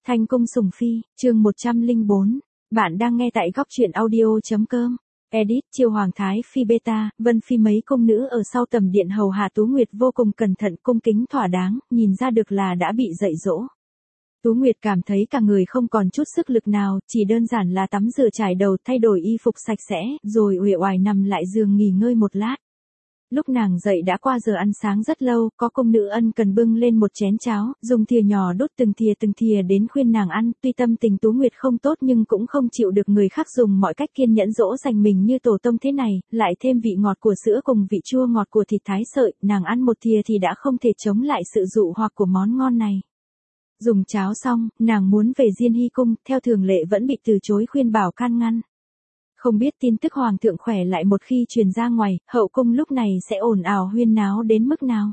Thanh cung sủng phi, chương 104. Bạn đang nghe tại góc truyện audio.com. Edit Chiêu Hoàng Thái Phi Beta, Vân Phi mấy cung nữ ở sau tầm điện hầu hạ Tú Nguyệt vô cùng cẩn thận cung kính thỏa đáng, nhìn ra được là đã bị dạy dỗ. Tú Nguyệt cảm thấy cả người không còn chút sức lực nào, chỉ đơn giản là tắm rửa trải đầu thay đổi y phục sạch sẽ, rồi uể oải nằm lại giường nghỉ ngơi một lát. Lúc nàng dậy đã qua giờ ăn sáng rất lâu, có cung nữ ân cần bưng lên một chén cháo, dùng thìa nhỏ đút từng thìa đến khuyên nàng ăn, tuy tâm tình Tú Nguyệt không tốt nhưng cũng không chịu được người khác dùng mọi cách kiên nhẫn dỗ dành mình như tổ tông thế này, lại thêm vị ngọt của sữa cùng vị chua ngọt của thịt thái sợi, nàng ăn một thìa thì đã không thể chống lại sự dụ hoặc của món ngon này. Dùng cháo xong, nàng muốn về Diên Hy cung, theo thường lệ vẫn bị từ chối khuyên bảo can ngăn. Không biết tin tức hoàng thượng khỏe lại một khi truyền ra ngoài, hậu cung lúc này sẽ ồn ào huyên náo đến mức nào.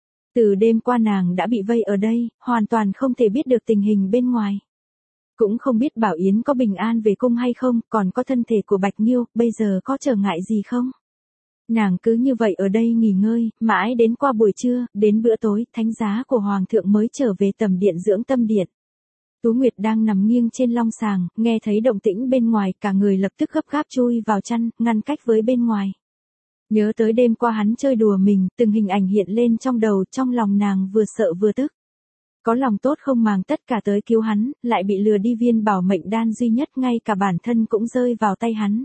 Từ đêm qua nàng đã bị vây ở đây, hoàn toàn không thể biết được tình hình bên ngoài. Cũng không biết Bảo Yến có bình an về cung hay không, còn có thân thể của Bạch Nghiêu, bây giờ có trở ngại gì không? Nàng cứ như vậy ở đây nghỉ ngơi, mãi đến qua buổi trưa, đến bữa tối, thánh giá của hoàng thượng mới trở về tầm điện dưỡng tâm điện. Tú Nguyệt đang nằm nghiêng trên long sàng, nghe thấy động tĩnh bên ngoài, cả người lập tức gấp gáp chui vào chăn, ngăn cách với bên ngoài. Nhớ tới đêm qua hắn chơi đùa mình, từng hình ảnh hiện lên trong đầu, trong lòng nàng vừa sợ vừa tức. Có lòng tốt không màng tất cả tới cứu hắn, lại bị lừa đi viên bảo mệnh đan duy nhất, ngay cả bản thân cũng rơi vào tay hắn.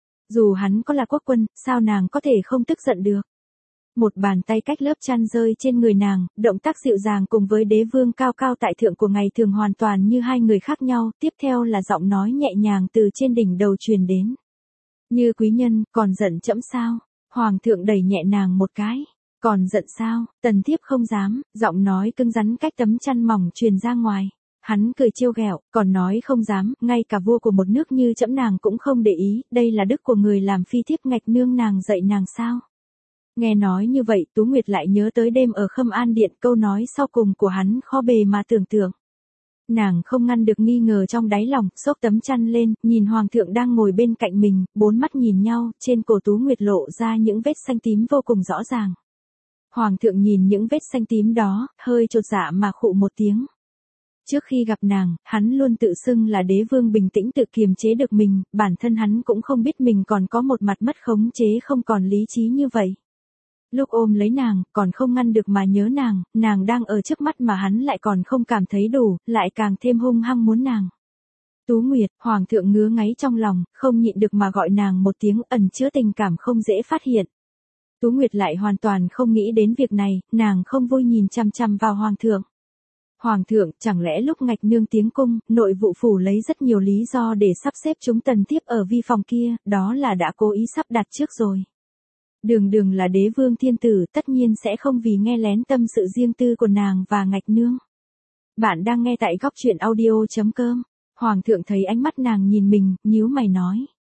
Dù hắn có là quốc quân, sao nàng có thể không tức giận được. Một bàn tay cách lớp chăn rơi trên người nàng, động tác dịu dàng cùng với đế vương cao cao tại thượng của ngày thường hoàn toàn như hai người khác nhau, tiếp theo là giọng nói nhẹ nhàng từ trên đỉnh đầu truyền đến. Như quý nhân, còn giận trẫm sao? Hoàng thượng đẩy nhẹ nàng một cái. Còn giận sao? Tần thiếp không dám, giọng nói cứng rắn cách tấm chăn mỏng truyền ra ngoài. Hắn cười trêu ghẹo, còn nói không dám, ngay cả vua của một nước như trẫm nàng cũng không để ý, đây là đức của người làm phi thiếp ngạch nương nàng dạy nàng sao? Nghe nói như vậy, Tú Nguyệt lại nhớ tới đêm ở Khâm An Điện, câu nói sau cùng của hắn khó bề mà tưởng tượng. Nàng không ngăn được nghi ngờ trong đáy lòng, xốc tấm chăn lên, nhìn hoàng thượng đang ngồi bên cạnh mình, bốn mắt nhìn nhau, trên cổ Tú Nguyệt lộ ra những vết xanh tím vô cùng rõ ràng. Hoàng thượng nhìn những vết xanh tím đó, hơi chột dạ mà khụ một tiếng. Trước khi gặp nàng, hắn luôn tự xưng là đế vương bình tĩnh tự kiềm chế được mình, bản thân hắn cũng không biết mình còn có một mặt mất khống chế không còn lý trí như vậy. Lúc ôm lấy nàng, còn không ngăn được mà nhớ nàng đang ở trước mắt mà hắn lại còn không cảm thấy đủ, lại càng thêm hung hăng muốn nàng. Tú Nguyệt, hoàng thượng ngứa ngáy trong lòng, không nhịn được mà gọi nàng một tiếng, ẩn chứa tình cảm không dễ phát hiện. Tú Nguyệt lại hoàn toàn không nghĩ đến việc này, nàng không vui nhìn chằm chằm vào hoàng thượng. Hoàng thượng, chẳng lẽ lúc ngạch nương tiến cung, nội vụ phủ lấy rất nhiều lý do để sắp xếp chúng tần thiếp ở vi phòng kia, đó là đã cố ý sắp đặt trước rồi. Đường là đế vương thiên tử, tất nhiên sẽ không vì nghe lén tâm sự riêng tư của nàng và ngạch nương. Bạn đang nghe tại góc truyện audio.com. Hoàng thượng thấy ánh mắt nàng nhìn mình, nhíu mày nói.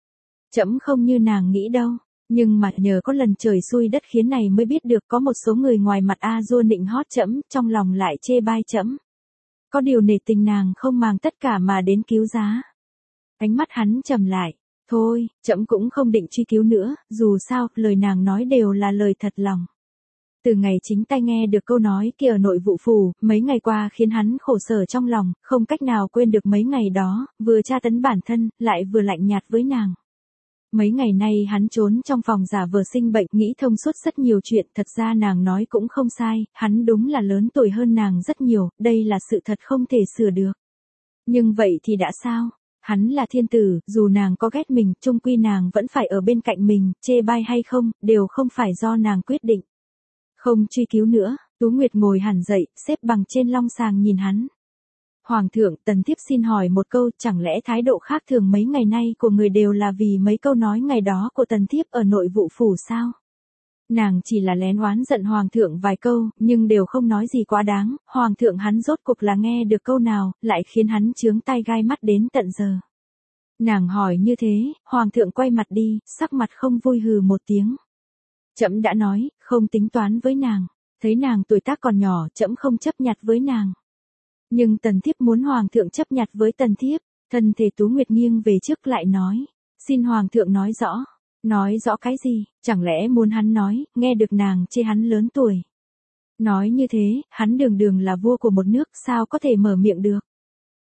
Trẫm không như nàng nghĩ đâu, nhưng mà nhờ có lần trời xui đất khiến này mới biết được có một số người ngoài mặt A-dua nịnh hót trẫm, trong lòng lại chê bai trẫm. Có điều nể tình nàng không màng tất cả mà đến cứu giá. Ánh mắt hắn trầm lại. Thôi, trẫm cũng không định truy cứu nữa, dù sao, lời nàng nói đều là lời thật lòng. Từ ngày chính tay nghe được câu nói kia ở nội vụ phủ, mấy ngày qua khiến hắn khổ sở trong lòng, không cách nào quên được mấy ngày đó, vừa tra tấn bản thân, lại vừa lạnh nhạt với nàng. Mấy ngày nay hắn trốn trong phòng giả vờ sinh bệnh, nghĩ thông suốt rất nhiều chuyện, thật ra nàng nói cũng không sai, hắn đúng là lớn tuổi hơn nàng rất nhiều, đây là sự thật không thể sửa được. Nhưng vậy thì đã sao? Hắn là thiên tử, dù nàng có ghét mình, chung quy nàng vẫn phải ở bên cạnh mình, chê bai hay không, đều không phải do nàng quyết định. Không truy cứu nữa, Tú Nguyệt ngồi hẳn dậy, xếp bằng trên long sàng nhìn hắn. Hoàng thượng, tần thiếp xin hỏi một câu, chẳng lẽ thái độ khác thường mấy ngày nay của người đều là vì mấy câu nói ngày đó của tần thiếp ở nội vụ phủ sao? Nàng chỉ là lén oán giận hoàng thượng vài câu, nhưng đều không nói gì quá đáng, hoàng thượng hắn rốt cuộc là nghe được câu nào, lại khiến hắn chướng tai gai mắt đến tận giờ. Nàng hỏi như thế, hoàng thượng quay mặt đi, sắc mặt không vui hừ một tiếng. Trẫm đã nói, không tính toán với nàng, thấy nàng tuổi tác còn nhỏ, trẫm không chấp nhặt với nàng. Nhưng tần thiếp muốn hoàng thượng chấp nhặt với tần thiếp, thân thể Tú Nguyệt nghiêng về trước lại nói, xin hoàng thượng nói rõ. Nói rõ cái gì, chẳng lẽ muốn hắn nói, nghe được nàng chê hắn lớn tuổi. Nói như thế, hắn đường là vua của một nước, sao có thể mở miệng được.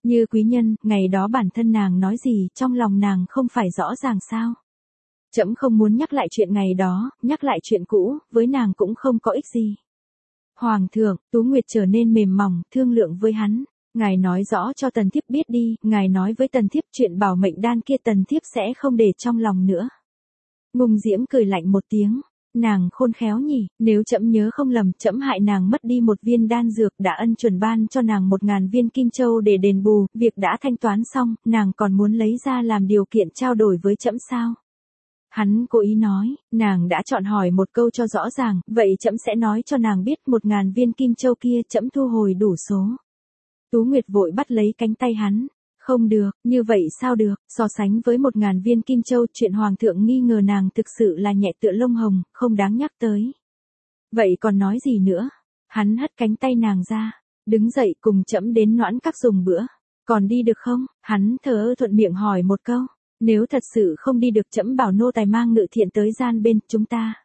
Như quý nhân, ngày đó bản thân nàng nói gì, trong lòng nàng không phải rõ ràng sao? Trẫm không muốn nhắc lại chuyện ngày đó, nhắc lại chuyện cũ, với nàng cũng không có ích gì. Hoàng thượng, Tú Nguyệt trở nên mềm mỏng, thương lượng với hắn. Ngài nói rõ cho tần thiếp biết đi, ngài nói với tần thiếp chuyện bảo mệnh đan kia tần thiếp sẽ không để trong lòng nữa. Ngùng Diễm cười lạnh một tiếng. Nàng khôn khéo nhỉ, nếu trẫm nhớ không lầm, trẫm hại nàng mất đi một viên đan dược đã ân chuẩn ban cho nàng 1000 viên kim châu để đền bù, việc đã thanh toán xong, nàng còn muốn lấy ra làm điều kiện trao đổi với trẫm sao? Hắn cố ý nói, nàng đã chọn hỏi một câu cho rõ ràng, vậy trẫm sẽ nói cho nàng biết 1000 viên kim châu kia trẫm thu hồi đủ số. Tú Nguyệt vội bắt lấy cánh tay hắn. Không được, như vậy sao được, so sánh với 1000 viên kim châu, chuyện hoàng thượng nghi ngờ nàng thực sự là nhẹ tựa lông hồng, không đáng nhắc tới. Vậy còn nói gì nữa? Hắn hất cánh tay nàng ra, đứng dậy cùng trẫm đến Noãn Các dùng bữa. Còn đi được không? Hắn thờ ơ thuận miệng hỏi một câu. Nếu thật sự không đi được trẫm bảo nô tài mang Ngự Thiện tới gian bên chúng ta.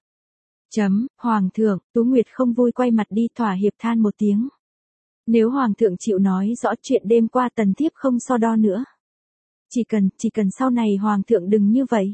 Hoàng thượng, Tú Nguyệt không vui quay mặt đi thỏa hiệp than một tiếng. Nếu hoàng thượng chịu nói rõ chuyện đêm qua tần thiếp không so đo nữa. Chỉ cần sau này hoàng thượng đừng như vậy.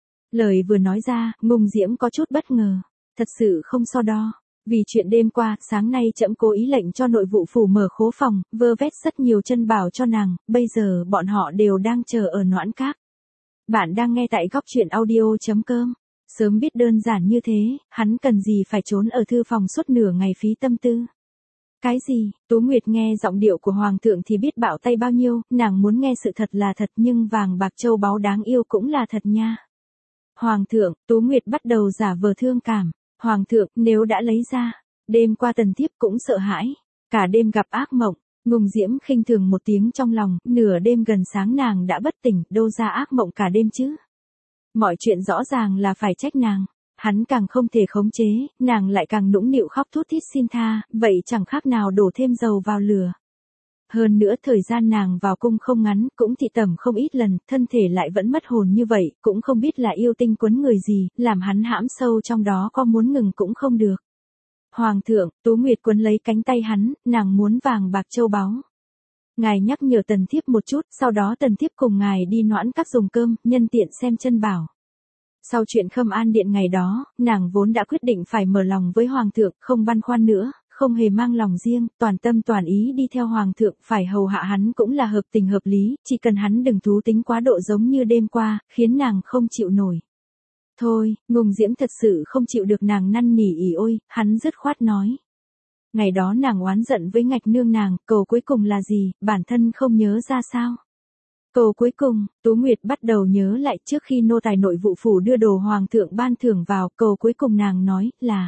Lời vừa nói ra, Ngùng Diễm có chút bất ngờ. Thật sự không so đo. Vì chuyện đêm qua, sáng nay trẫm cố ý lệnh cho nội vụ phủ mở khố phòng, vơ vét rất nhiều chân bảo cho nàng, bây giờ bọn họ đều đang chờ ở Noãn Các. Bạn đang nghe tại góc truyện audio.com. Sớm biết đơn giản như thế, hắn cần gì phải trốn ở thư phòng suốt nửa ngày phí tâm tư. Cái gì? Tú Nguyệt nghe giọng điệu của hoàng thượng thì biết bạo tay bao nhiêu, nàng muốn nghe sự thật là thật nhưng vàng bạc châu báu đáng yêu cũng là thật nha. Hoàng thượng, Tú Nguyệt bắt đầu giả vờ thương cảm. Hoàng thượng, nếu đã lấy ra, đêm qua tần thiếp cũng sợ hãi, cả đêm gặp ác mộng. Ngùng Diễm khinh thường một tiếng trong lòng, nửa đêm gần sáng nàng đã bất tỉnh, đâu ra ác mộng cả đêm chứ. Mọi chuyện rõ ràng là phải trách nàng. Hắn càng không thể khống chế, nàng lại càng nũng nịu khóc thút thít xin tha, vậy chẳng khác nào đổ thêm dầu vào lửa. Hơn nữa thời gian nàng vào cung không ngắn, cũng thị tẩm không ít lần, thân thể lại vẫn mất hồn như vậy, cũng không biết là yêu tinh quấn người gì, làm hắn hãm sâu trong đó có muốn ngừng cũng không được. Hoàng thượng, Tú Nguyệt quấn lấy cánh tay hắn, nàng muốn vàng bạc châu báu. Ngài nhắc nhở tần thiếp một chút, sau đó tần thiếp cùng ngài đi Noãn Các dùng cơm, nhân tiện xem chân bảo. Sau chuyện Khâm An Điện ngày đó, nàng vốn đã quyết định phải mở lòng với hoàng thượng, không băn khoăn nữa, không hề mang lòng riêng, toàn tâm toàn ý đi theo hoàng thượng, phải hầu hạ hắn cũng là hợp tình hợp lý, chỉ cần hắn đừng thú tính quá độ giống như đêm qua, khiến nàng không chịu nổi. Thôi, Ngùng Diễm thật sự không chịu được nàng năn nỉ ỉ ôi, hắn dứt khoát nói. Ngày đó nàng oán giận với Ngạch nương nàng, cầu cuối cùng là gì, bản thân không nhớ ra sao. Cầu cuối cùng, Tú Nguyệt bắt đầu nhớ lại trước khi nô tài nội vụ phủ đưa đồ hoàng thượng ban thưởng vào, cầu cuối cùng nàng nói là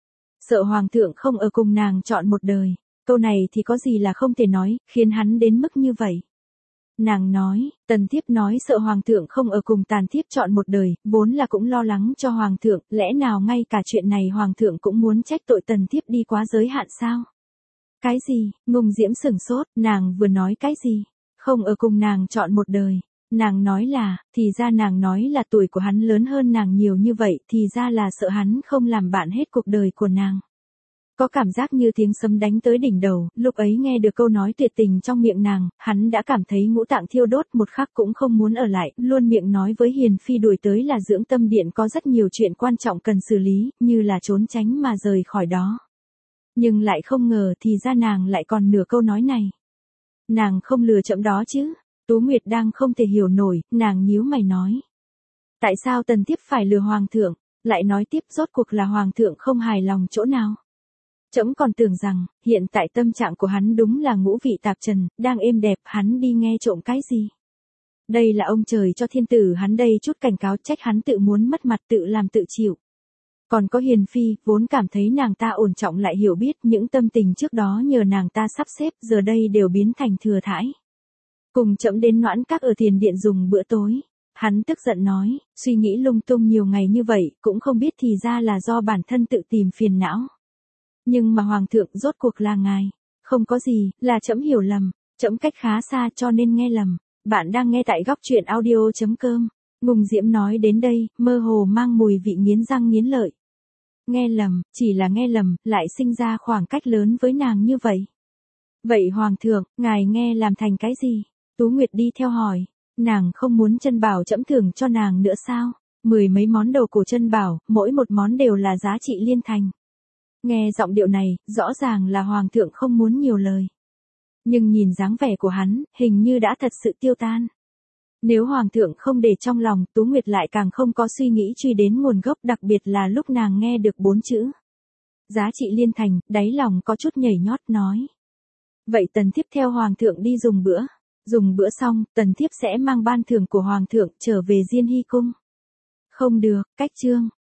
sợ hoàng thượng không ở cùng nàng chọn một đời. Câu này thì có gì là không thể nói, khiến hắn đến mức như vậy. Nàng nói, tần thiếp nói sợ hoàng thượng không ở cùng tàn thiếp chọn một đời, vốn là cũng lo lắng cho hoàng thượng, lẽ nào ngay cả chuyện này hoàng thượng cũng muốn trách tội tần thiếp đi quá giới hạn sao? Cái gì? Ngùng Diễm sửng sốt, nàng vừa nói cái gì? Không ở cùng nàng chọn một đời. Nàng nói là, thì ra nàng nói là tuổi của hắn lớn hơn nàng nhiều như vậy, thì ra là sợ hắn không làm bạn hết cuộc đời của nàng. Có cảm giác như tiếng sấm đánh tới đỉnh đầu, lúc ấy nghe được câu nói tuyệt tình trong miệng nàng, hắn đã cảm thấy ngũ tạng thiêu đốt, một khắc cũng không muốn ở lại, luôn miệng nói với Hiền Phi đuổi tới là Dưỡng Tâm Điện có rất nhiều chuyện quan trọng cần xử lý, như là trốn tránh mà rời khỏi đó. Nhưng lại không ngờ thì ra nàng lại còn nửa câu nói này. Nàng không lừa trẫm đó chứ? Tú Nguyệt đang không thể hiểu nổi, nàng nhíu mày nói. Tại sao tần thiếp phải lừa hoàng thượng? Lại nói tiếp rốt cuộc là hoàng thượng không hài lòng chỗ nào? Trẫm còn tưởng rằng, hiện tại tâm trạng của hắn đúng là ngũ vị tạp trần, đang êm đẹp, hắn đi nghe trộm cái gì? Đây là ông trời cho thiên tử hắn đây chút cảnh cáo, trách hắn tự muốn mất mặt tự làm tự chịu. Còn có Hiền Phi, vốn cảm thấy nàng ta ổn trọng lại hiểu biết những tâm tình trước đó nhờ nàng ta sắp xếp, giờ đây đều biến thành thừa thãi. Cùng trẫm đến Noãn Các ở Thiền Điện dùng bữa tối. Hắn tức giận nói, suy nghĩ lung tung nhiều ngày như vậy, cũng không biết thì ra là do bản thân tự tìm phiền não. Nhưng mà hoàng thượng rốt cuộc là ngài. Không có gì, là trẫm hiểu lầm, trẫm cách khá xa cho nên nghe lầm. Bạn đang nghe tại góc truyện audio.com. Ngùng Diễm nói đến đây, mơ hồ mang mùi vị nghiến răng nghiến lợi. Nghe lầm, chỉ là nghe lầm, lại sinh ra khoảng cách lớn với nàng như vậy. Vậy hoàng thượng, ngài nghe làm thành cái gì? Tú Nguyệt đi theo hỏi. Nàng không muốn chân bảo trẫm thưởng cho nàng nữa sao? 10 mấy món đồ cổ chân bảo, mỗi một món đều là giá trị liên thành. Nghe giọng điệu này, rõ ràng là hoàng thượng không muốn nhiều lời. Nhưng nhìn dáng vẻ của hắn, hình như đã thật sự tiêu tan. Nếu hoàng thượng không để trong lòng, Tú Nguyệt lại càng không có suy nghĩ truy đến nguồn gốc, đặc biệt là lúc nàng nghe được 4 chữ. Giá trị liên thành, đáy lòng có chút nhảy nhót nói. Vậy tần thiếp theo hoàng thượng đi dùng bữa. Dùng bữa xong, tần thiếp sẽ mang ban thưởng của hoàng thượng trở về Diên Hy cung. Không được, cách chương.